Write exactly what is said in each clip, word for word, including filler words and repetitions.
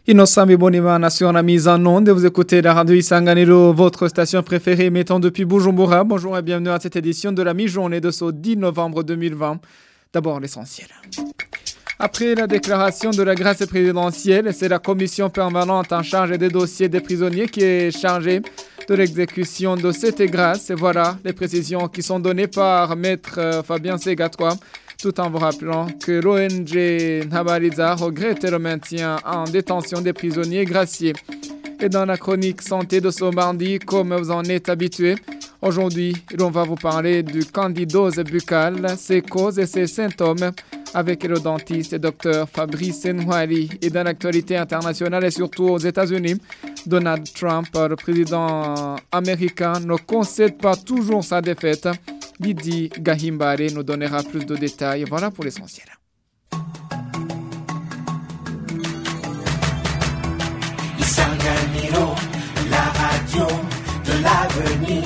Innocent Bibonimana sur la mise en onde. Vous écoutez la radio Isanganiro, votre station préférée émettant depuis Bujumbura. Bonjour et bienvenue à cette édition de la mi-journée de ce dix novembre deux mille vingt. D'abord l'essentiel. Après la déclaration de la grâce présidentielle, c'est la commission permanente en charge des dossiers des prisonniers qui est chargée de l'exécution de cette grâce. Et voilà les précisions qui sont données par maître Fabien Segatois, tout en vous rappelant que l'O N G Ntabariza regrette le maintien en détention des prisonniers graciés. Et dans la chronique santé de ce mardi, comme vous en êtes habitués, aujourd'hui, on va vous parler du candidose buccale, ses causes et ses symptômes, avec le dentiste docteur Fabrice Nwali. Et dans l'actualité internationale et surtout aux États-Unis, Donald Trump, le président américain, ne concède pas toujours sa défaite. Lydie Gahimbare nous donnera plus de détails. Voilà pour l'essentiel. Isanganiro, la radio de l'avenir.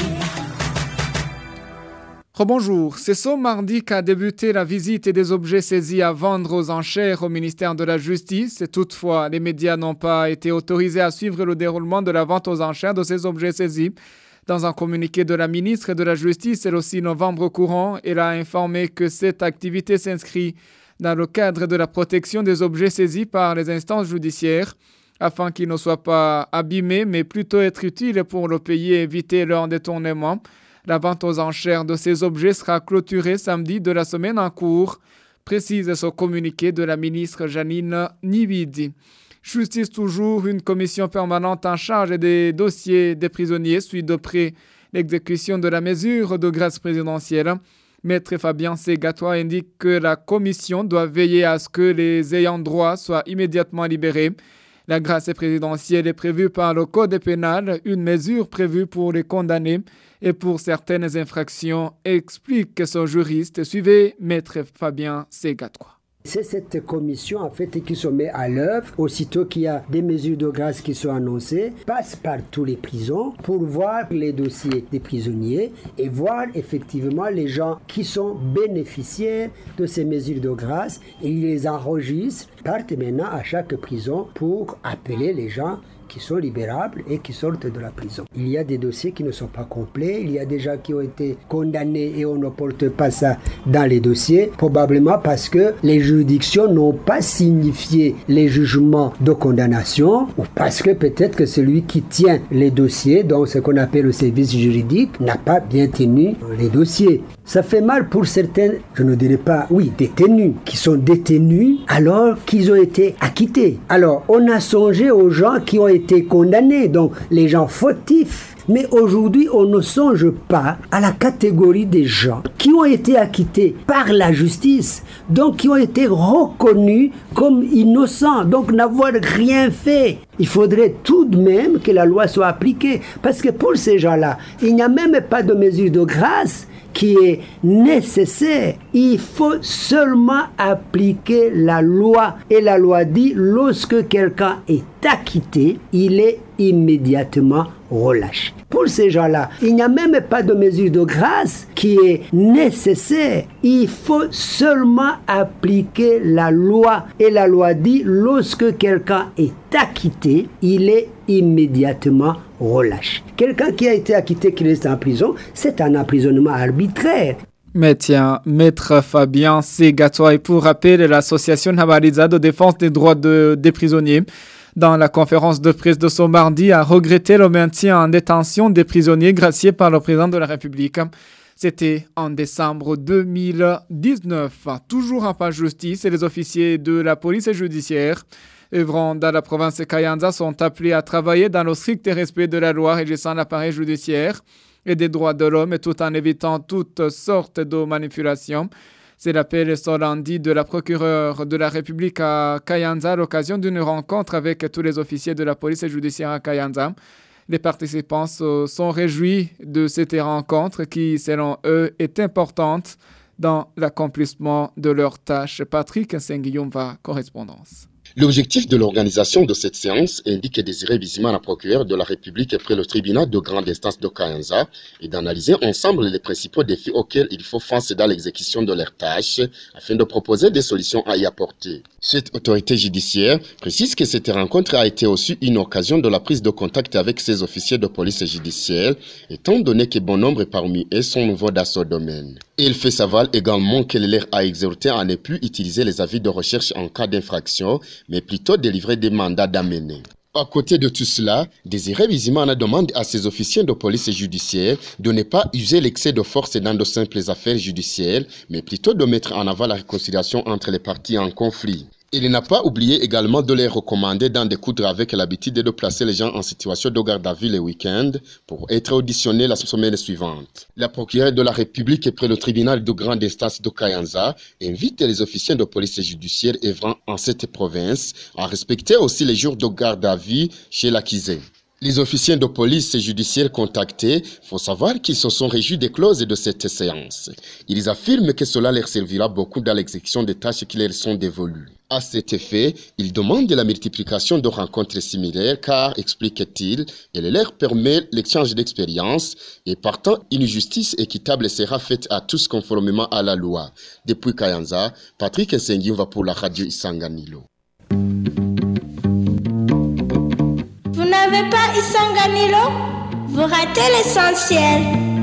Rebonjour, c'est ce mardi qu'a débuté la visite des objets saisis à vendre aux enchères au ministère de la Justice. Et toutefois, les médias n'ont pas été autorisés à suivre le déroulement de la vente aux enchères de ces objets saisis. Dans un communiqué de la ministre de la Justice le six novembre courant, elle a informé que cette activité s'inscrit dans le cadre de la protection des objets saisis par les instances judiciaires, afin qu'ils ne soient pas abîmés, mais plutôt être utiles pour le pays et éviter leur détournement. La vente aux enchères de ces objets sera clôturée samedi de la semaine en cours, précise ce communiqué de la ministre Janine Nibidi. Justice toujours, une commission permanente en charge des dossiers des prisonniers suit de près l'exécution de la mesure de grâce présidentielle. Maître Fabien Segatois indique que la commission doit veiller à ce que les ayants droit soient immédiatement libérés. La grâce présidentielle est prévue par le Code pénal, une mesure prévue pour les condamnés et pour certaines infractions, explique son juriste. Suivez Maître Fabien Segatois. C'est cette commission en fait qui se met à l'œuvre aussitôt qu'il y a des mesures de grâce qui sont annoncées, passe par tous les prisons pour voir les dossiers des prisonniers et voir effectivement les gens qui sont bénéficiaires de ces mesures de grâce et ils les enregistrent, partent maintenant à chaque prison pour appeler les gens qui sont libérables et qui sortent de la prison. Il y a des dossiers qui ne sont pas complets, il y a des gens qui ont été condamnés et on ne porte pas ça dans les dossiers, probablement parce que les juridictions n'ont pas signifié les jugements de condamnation ou parce que peut-être que celui qui tient les dossiers, donc ce qu'on appelle le service juridique, n'a pas bien tenu les dossiers. Ça fait mal pour certains, je ne dirais pas, oui, détenus, qui sont détenus alors qu'ils ont été acquittés. Alors, on a songé aux gens qui ont été condamnés, donc les gens fautifs. Mais aujourd'hui, on ne songe pas à la catégorie des gens qui ont été acquittés par la justice, donc qui ont été reconnus comme innocents, donc n'avoir rien fait. Il faudrait tout de même que la loi soit appliquée, parce que pour ces gens-là, il n'y a même pas de mesure de grâce qui est nécessaire. Il faut seulement appliquer la loi. Et la loi dit, lorsque quelqu'un est acquitté, il est immédiatement relâché. Pour ces gens-là, il n'y a même pas de mesure de grâce qui est nécessaire. Il faut seulement appliquer la loi. Et la loi dit, lorsque quelqu'un est acquitté, il est immédiatement relâché. Quelqu'un qui a été acquitté, qui reste en prison, c'est un emprisonnement arbitraire. Mais tiens, Maître Fabien Segatois, et pour rappel, l'association Ntabariza de défense des droits de, des prisonniers, dans la conférence de presse de ce mardi, a regretté le maintien en détention des prisonniers graciés par le président de la République. C'était en décembre deux mille dix-neuf. Toujours en page justice, et les officiers de la police judiciaire œuvrant dans la province de Kayanza sont appelés à travailler dans le strict respect de la loi régissant l'appareil judiciaire et des droits de l'homme, tout en évitant toutes sortes de manipulations. C'est l'appel solennel de la procureure de la République à Kayanza à l'occasion d'une rencontre avec tous les officiers de la police judiciaire à Kayanza. Les participants se sont réjouis de cette rencontre qui, selon eux, est importante dans l'accomplissement de leurs tâches. Patrick Senguiyumva, correspondance. L'objectif de l'organisation de cette séance, indique Désiré Bizimana, procureur de la République près le tribunal de grande instance de Kayanza, est d'analyser ensemble les principaux défis auxquels il faut face dans l'exécution de leurs tâches afin de proposer des solutions à y apporter. Cette autorité judiciaire précise que cette rencontre a été aussi une occasion de la prise de contact avec ses officiers de police judiciaire, étant donné que bon nombre parmi eux sont nouveaux dans ce domaine. Il fait savoir également qu'elle leur a exhorté à ne plus utiliser les avis de recherche en cas d'infraction, mais plutôt délivrer des mandats d'amener. À côté de tout cela, Désiré Bizimana demande à ses officiers de police judiciaire de ne pas user l'excès de force dans de simples affaires judiciaires, mais plutôt de mettre en avant la réconciliation entre les parties en conflit. Il n'a pas oublié également de les recommander d'en découdre avec l'habitude de placer les gens en situation de garde à vue le week-end pour être auditionnés la semaine suivante. La procureure de la République près le tribunal de grande instance de Kayanza invite les officiers de police judiciaire œuvrant en cette province à respecter aussi les jours de garde à vue chez l'accusé. Les officiers de police judiciaire contactés, faut savoir qu'ils se sont réjouis des clauses de cette séance. Ils affirment que cela leur servira beaucoup dans l'exécution des tâches qui leur sont dévolues. À cet effet, ils demandent la multiplication de rencontres similaires car, expliquent-ils, elle leur permet l'échange d'expériences et partant une justice équitable sera faite à tous conformément à la loi. Depuis Kayanza, Patrick Nsengiumva pour la radio Isanganilo. Vous n'avez pas Isanganilo? Vous ratez l'essentiel.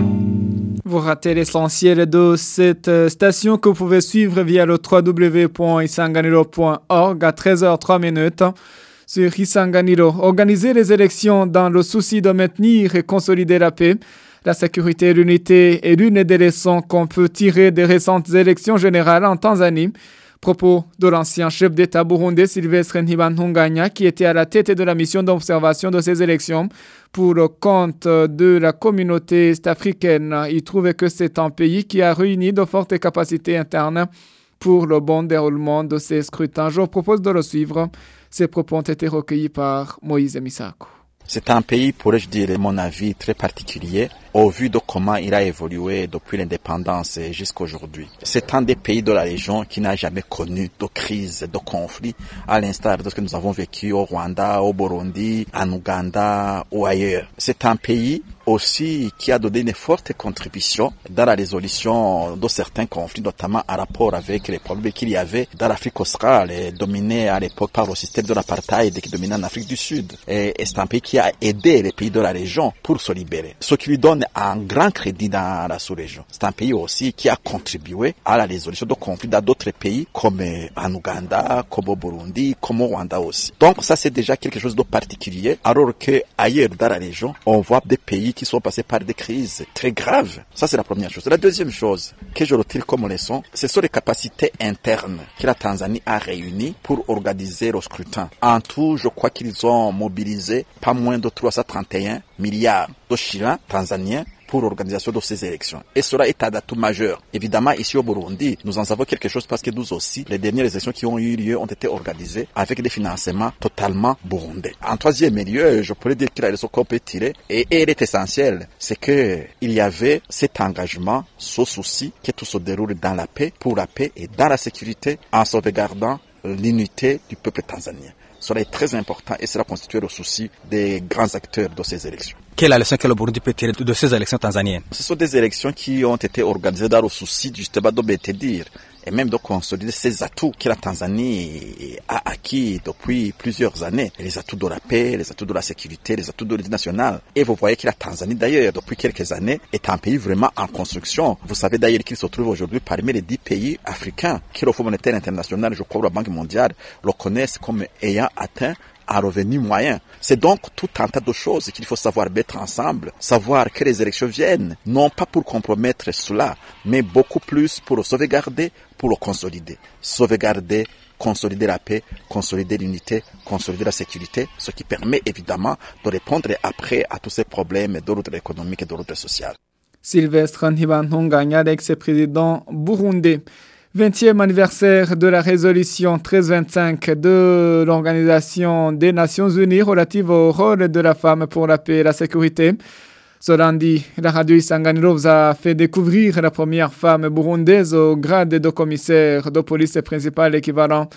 Vous ratez l'essentiel de cette station que vous pouvez suivre via le w w w point isanganilo point org à treize heures trois minutes sur Isanganilo. Organiser les élections dans le souci de maintenir et consolider la paix, la sécurité et l'unité est l'une des leçons qu'on peut tirer des récentes élections générales en Tanzanie. Propos de l'ancien chef d'État burundais Sylvestre Ntibantunganya qui était à la tête de la mission d'observation de ces élections pour le compte de la communauté est-africaine. Il trouvait que c'est un pays qui a réuni de fortes capacités internes pour le bon déroulement de ces scrutins. Je vous propose de le suivre. Ces propos ont été recueillis par Moïse Misako. C'est un pays, pourrais-je dire, à mon avis, très particulier au vu de comment il a évolué depuis l'indépendance jusqu'à aujourd'hui. C'est un des pays de la région qui n'a jamais connu de crise, de conflit, à l'instar de ce que nous avons vécu au Rwanda, au Burundi, en Ouganda ou ailleurs. C'est un pays aussi qui a donné une forte contribution dans la résolution de certains conflits, notamment en rapport avec les problèmes qu'il y avait dans l'Afrique australe, dominée à l'époque par le système de l'apartheid qui dominait en Afrique du Sud. Et c'est un pays qui a aidé les pays de la région pour se libérer. Ce qui lui donne un grand crédit dans la sous-région. C'est un pays aussi qui a contribué à la résolution de conflits dans d'autres pays comme en Ouganda, comme au Burundi, comme au Rwanda aussi. Donc ça c'est déjà quelque chose de particulier, alors que ailleurs dans la région, on voit des pays qui sont passés par des crises très graves. Ça c'est la première chose. La deuxième chose que je retire comme leçon, ce sont les capacités internes que la Tanzanie a réunies pour organiser le scrutin. En tout, je crois qu'ils ont mobilisé pas moins de trois cent trente et un milliards de shillings tanzaniens pour l'organisation de ces élections. Et cela est un atout majeur. Évidemment, ici au Burundi, nous en savons quelque chose parce que nous aussi, les dernières élections qui ont eu lieu ont été organisées avec des financements totalement burundais. En troisième lieu, je pourrais dire que la leçon qu'on peut tirer, et elle est essentielle, c'est que il y avait cet engagement, ce souci que tout se déroule dans la paix, pour la paix et dans la sécurité, en sauvegardant l'unité du peuple tanzanien. Cela est très important et cela constitue le souci des grands acteurs de ces élections. Quelle est la leçon que le Burundi peut tirer de ces élections tanzaniennes? Ce sont des élections qui ont été organisées dans le souci justement de dire et même de consolider ces atouts que la Tanzanie a acquis depuis plusieurs années. Les atouts de la paix, les atouts de la sécurité, les atouts de l'unité nationale. Et vous voyez que la Tanzanie d'ailleurs, depuis quelques années, est un pays vraiment en construction. Vous savez d'ailleurs qu'il se trouve aujourd'hui parmi les dix pays africains que le Fonds monétaire international, je crois, la Banque mondiale, le connaissent comme ayant atteint un revenu moyen. C'est donc tout un tas de choses qu'il faut savoir mettre ensemble, savoir que les élections viennent, non pas pour compromettre cela, mais beaucoup plus pour le sauvegarder, pour le consolider. Sauvegarder, consolider la paix, consolider l'unité, consolider la sécurité, ce qui permet évidemment de répondre après à tous ces problèmes d'ordre économique et d'ordre social. Sylvestre Ntibantunganya, l'ex-président burundais. vingtième anniversaire de la résolution treize vingt-cinq de l'Organisation des Nations Unies relative au rôle de la femme pour la paix et la sécurité. Ce lundi, la radio Isanganilo vous a fait découvrir la première femme burundaise au grade de commissaire de police principal équivalent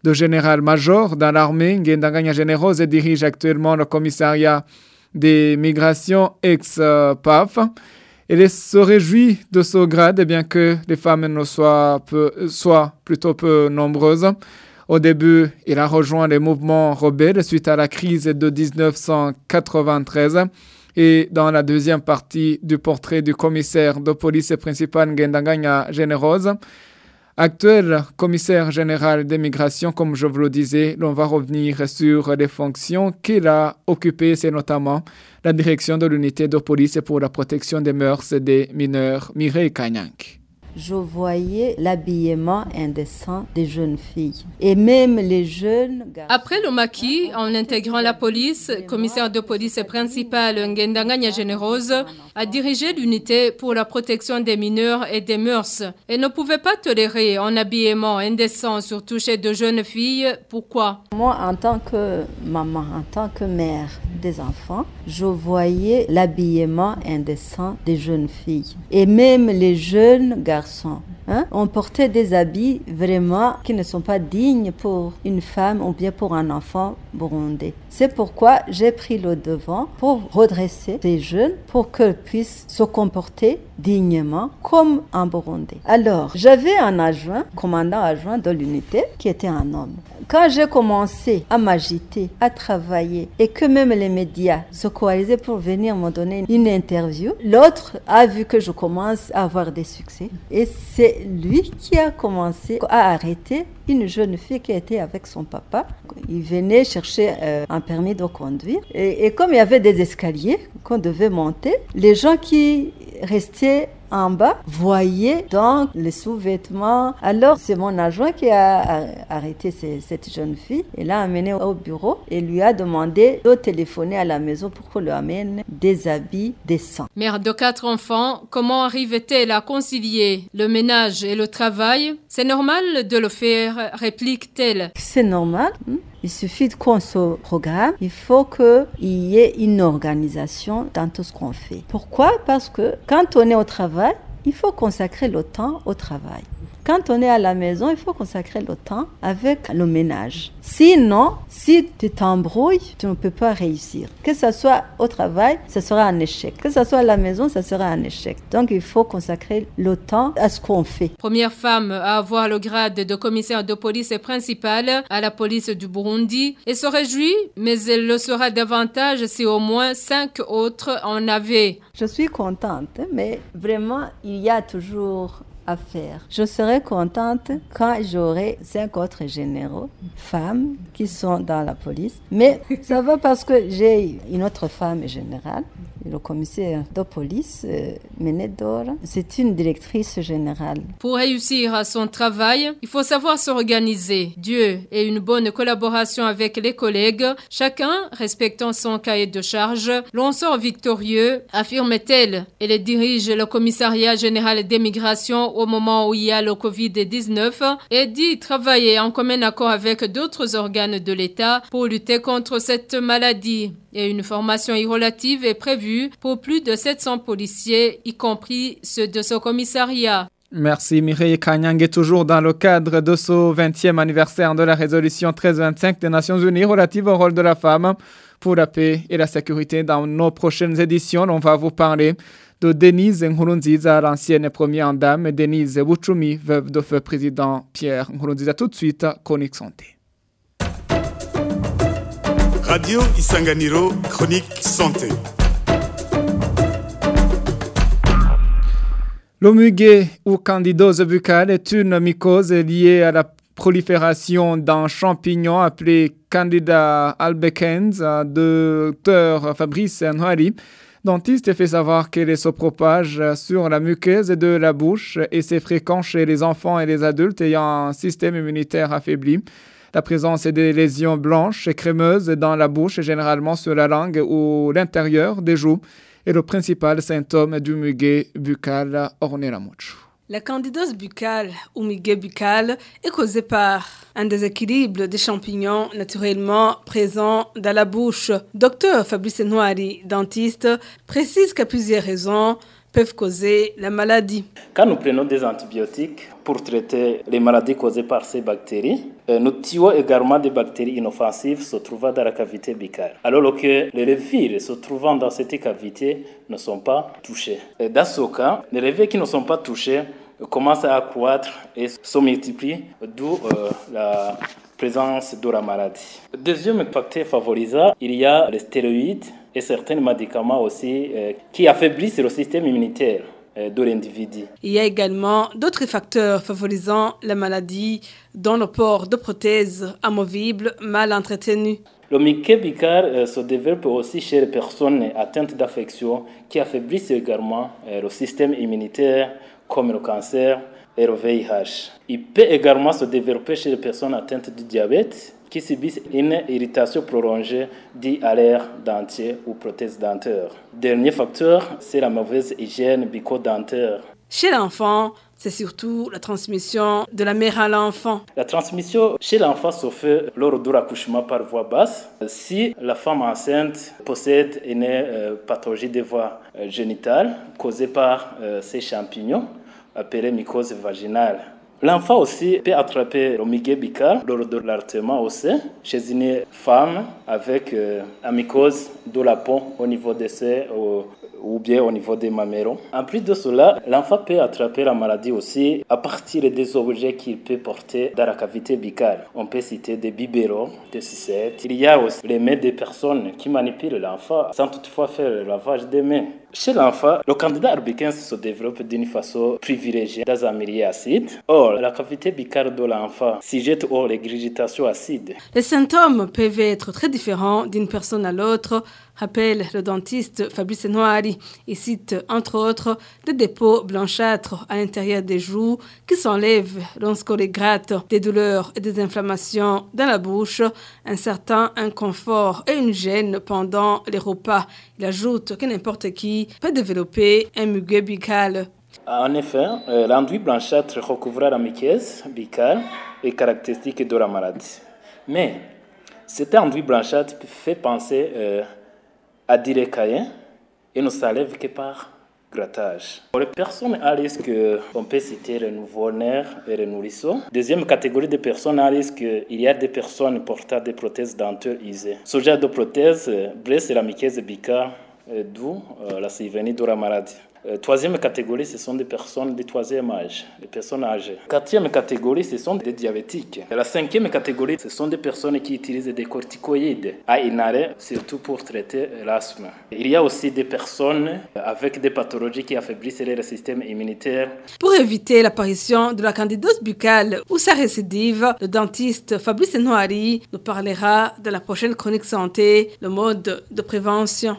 de général-major dans l'armée. Ngendanganya Generose dirige actuellement le commissariat des migrations ex-P A F. Elle se réjouit de ce grade, bien que les femmes ne soient, peu, soient plutôt peu nombreuses. Au début, il a rejoint les mouvements rebelles suite à la crise de dix-neuf cent quatre-vingt-treize. Et dans la deuxième partie du portrait du commissaire de police principal Ngendanganya Generose, actuel commissaire général des migrations, comme je vous le disais, l'on va revenir sur les fonctions qu'il a occupées, c'est notamment la direction de l'unité de police pour la protection des mœurs des mineurs, Mireille Kanyank. Je voyais l'habillement indécent des jeunes filles. Et même les jeunes garçons. Après le maquis, en intégrant la police, commissaire de police principal Ngendanganya Generose a dirigé l'unité pour la protection des mineurs et des mœurs. Et ne pouvait pas tolérer un habillement indécent, surtout chez de jeunes filles. Pourquoi? Moi, en tant que maman, en tant que mère des enfants, je voyais l'habillement indécent des jeunes filles. Et même les jeunes garçons. Hein? On portait des habits vraiment qui ne sont pas dignes pour une femme ou bien pour un enfant burundais. C'est pourquoi j'ai pris le devant pour redresser ces jeunes pour qu'ils puissent se comporter dignement comme un Burundais. Alors, j'avais un adjoint, commandant adjoint de l'unité, qui était un homme. Quand j'ai commencé à m'agiter, à travailler, et que même les médias se coalisaient pour venir me donner une interview, l'autre a vu que je commence à avoir des succès. Et c'est lui qui a commencé à arrêter une jeune fille qui était avec son papa. Il venait chercher euh, un permis de conduire. Et, et comme il y avait des escaliers qu'on devait monter, les gens qui restaient en bas voyaient donc les sous-vêtements. Alors c'est mon adjoint qui a arrêté ces, cette jeune fille et l'a amenée au bureau et lui a demandé de téléphoner à la maison pour qu'on lui amène des habits décents. Mère de quatre enfants, comment arrive-t-elle à concilier le ménage et le travail? C'est normal de le faire, réplique-t-elle. C'est normal. Il suffit qu'on se programme. Il faut qu'il y ait une organisation dans tout ce qu'on fait. Pourquoi? Parce que quand on est au travail, il faut consacrer le temps au travail. Quand on est à la maison, il faut consacrer le temps avec le ménage. Sinon, si tu t'embrouilles, tu ne peux pas réussir. Que ce soit au travail, ce sera un échec. Que ce soit à la maison, ce sera un échec. Donc, il faut consacrer le temps à ce qu'on fait. Première femme à avoir le grade de commissaire de police principale à la police du Burundi et se réjouit, mais elle le sera davantage si au moins cinq autres en avaient. Je suis contente, mais vraiment, il y a toujours à faire. Je serai contente quand j'aurai cinq autres généraux, femmes, qui sont dans la police. Mais ça va parce que j'ai une autre femme générale, le commissaire de police, euh, Menedora. C'est une directrice générale. Pour réussir à son travail, il faut savoir s'organiser. Dieu et une bonne collaboration avec les collègues, chacun respectant son cahier de charge, l'on sort victorieux, affirme-t-elle. Elle dirige le commissariat général des migrations au moment où il y a le covid dix-neuf et dit travailler en commun accord avec d'autres organes de l'État pour lutter contre cette maladie. Et une formation irrelative est prévue pour plus de sept cents policiers, y compris ceux de ce commissariat. Merci Mireille Kanyang. Et toujours dans le cadre de ce vingtième anniversaire de la résolution treize vingt-cinq des Nations Unies relative au rôle de la femme pour la paix et la sécurité. Dans nos prochaines éditions, on va vous parler de Denise Nkurunziza, l'ancienne première dame, et Denise Buchumi, veuve de feu président Pierre Nkurunziza. Tout de suite, Chronique Santé. Radio Isanganiro, Chronique Santé. L'omugé ou candidose buccale est une mycose liée à la prolifération d'un champignon appelé Candida albicans de docteur Fabrice Nhwari, dentiste, fait savoir qu'elle se propage sur la muqueuse de la bouche et c'est fréquent chez les enfants et les adultes ayant un système immunitaire affaibli. La présence des lésions blanches et crémeuses dans la bouche, généralement sur la langue ou l'intérieur des joues, est le principal symptôme du muguet buccal Ornella Mucho. La candidose buccale ou muguet buccal est causée par un déséquilibre des champignons naturellement présents dans la bouche. Docteur Fabrice Nhwari, dentiste, précise qu'à plusieurs raisons peuvent causer la maladie. Quand nous prenons des antibiotiques pour traiter les maladies causées par ces bactéries, nous tuons également des bactéries inoffensives se trouvant dans la cavité buccale, alors que les levures se trouvant dans cette cavité ne sont pas touchées. Et dans ce cas, les levures qui ne sont pas touchées commencent à accroître et se multiplient, d'où euh, la présence de la maladie. Deuxième facteur favorisant, il y a les stéroïdes et certains médicaments aussi euh, qui affaiblissent le système immunitaire euh, de l'individu. Il y a également d'autres facteurs favorisant la maladie, dont le port de prothèses amovibles mal entretenues. Le muqueux buccal euh, se développe aussi chez les personnes atteintes d'affections qui affaiblissent également euh, le système immunitaire, comme le cancer et le V I H. Il peut également se développer chez les personnes atteintes du diabète qui subissent une irritation prolongée due à l'air dentier ou prothèse dentaire. Dernier facteur, c'est la mauvaise hygiène bucco-dentaire. Chez l'enfant, c'est surtout la transmission de la mère à l'enfant. La transmission chez l'enfant se fait lors de l'accouchement par voie basse. Si la femme enceinte possède une euh, pathologie des voies euh, génitales causée par euh, ces champignons, appelés mycose vaginale. L'enfant aussi peut attraper le muqueux buccal lors de l'allaitement aussi chez une femme avec euh, une mycose de la peau au niveau des seins ou, ou bien au niveau des mamelles. En plus de cela, l'enfant peut attraper la maladie aussi à partir des objets qu'il peut porter dans la cavité buccale. On peut citer des biberons, des sucettes. Il y a aussi les mains des personnes qui manipulent l'enfant sans toutefois faire le lavage des mains. Chez l'enfant, le candida albicans se développe d'une façon privilégiée dans un milieu acide. Or, la cavité buccale de l'enfant sujette aux régurgitations acides. Les symptômes peuvent être très différents d'une personne à l'autre, rappelle le dentiste Fabrice Noiri. Il cite entre autres des dépôts blanchâtres à l'intérieur des joues qui s'enlèvent lorsqu'on les gratte, des douleurs et des inflammations dans la bouche, un certain inconfort et une gêne pendant les repas. Il ajoute que n'importe qui peut développer un muqueux buccal. En effet, euh, l'enduit blanchâtre recouvrant la muqueuse buccale est caractéristique de la maladie. Mais cet enduit blanchâtre fait penser euh, à des caïens et ne s'enlève que par grattage. Pour les personnes à risque, on peut citer les nouveau-nés et les nourrissons. Deuxième catégorie de personnes à risque, il y a des personnes portant des prothèses dentaires usées. Ce genre de prothèse blesse la muqueuse buccale, d'où euh, la survenue de la maladie. Euh, troisième catégorie, ce sont des personnes de troisième âge, des personnes âgées. Quatrième catégorie, ce sont des diabétiques. Et la cinquième catégorie, ce sont des personnes qui utilisent des corticoïdes à inhaler, surtout pour traiter l'asthme. Il y a aussi des personnes avec des pathologies qui affaiblissent leur système immunitaire. Pour éviter l'apparition de la candidose buccale ou sa récidive, le dentiste Fabrice Noiri nous parlera de la prochaine chronique santé, le mode de prévention.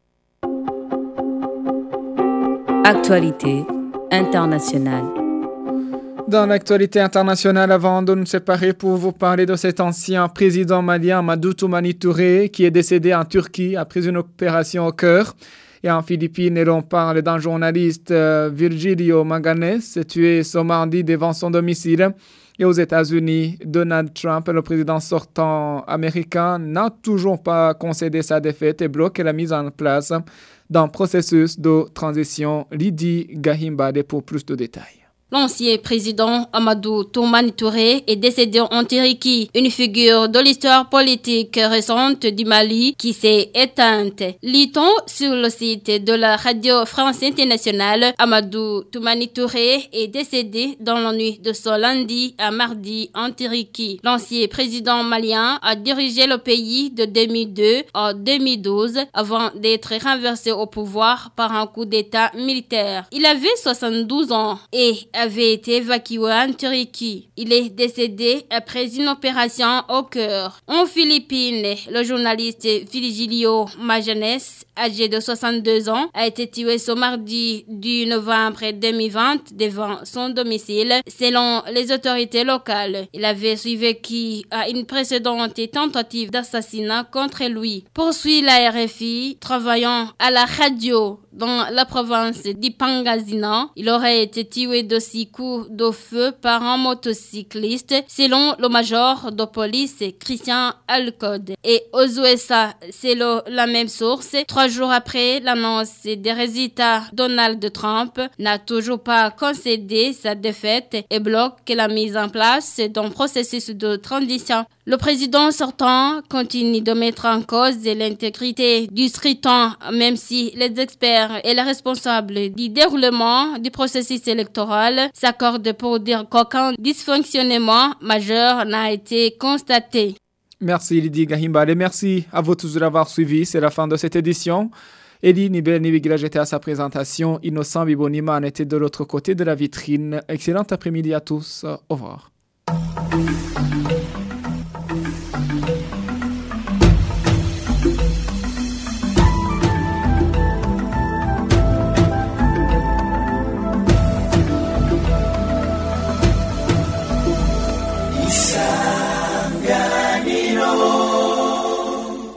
Actualité internationale. Dans l'actualité internationale, avant de nous séparer pour vous parler de cet ancien président malien Amadou Toumani Touré qui est décédé en Turquie après une opération au cœur. Et en Philippines, l'on parle d'un journaliste euh, Virgilio Maganes, tué ce mardi devant son domicile. Et aux États-Unis, Donald Trump, le président sortant américain, n'a toujours pas concédé sa défaite et bloque la mise en place d'un processus de transition. Lydie Gahimbade pour plus de détails. L'ancien président Amadou Toumani Touré est décédé en Turquie, une figure de l'histoire politique récente du Mali qui s'est éteinte. Lit-on sur le site de la Radio France Internationale, Amadou Toumani Touré est décédé dans la nuit de ce lundi à mardi en Turquie. L'ancien président malien a dirigé le pays de deux mille deux à deux mille douze avant d'être renversé au pouvoir par un coup d'État militaire. Il avait soixante-douze ans et avait été évacué en Turquie. Il est décédé après une opération au cœur. En Philippines, le journaliste Virgilio Maganes, âgé de soixante-deux ans, a été tué ce mardi du novembre deux mille vingt devant son domicile, selon les autorités locales. Il avait survécu à une précédente tentative d'assassinat contre lui. Poursuit la R F I, travaillant à la radio dans la province d'Ipangazina. Il aurait été tué de six coups de feu par un motocycliste, selon le major de police Christian Alcode. Et aux U S A, c'est le, la même source. Trois jours après l'annonce des résultats, Donald Trump n'a toujours pas concédé sa défaite et bloque la mise en place d'un processus de transition. Le président sortant continue de mettre en cause l'intégrité du scrutin, même si les experts et les responsables du déroulement du processus électoral s'accordent pour dire qu'aucun dysfonctionnement majeur n'a été constaté. Merci Lydie Gahimbal et merci à vous tous d'avoir suivi. C'est la fin de cette édition. Elie Nibel-Nibigila, j'étais à sa présentation. Innocent Bibonima en était de l'autre côté de la vitrine. Excellent après-midi à tous. Au revoir.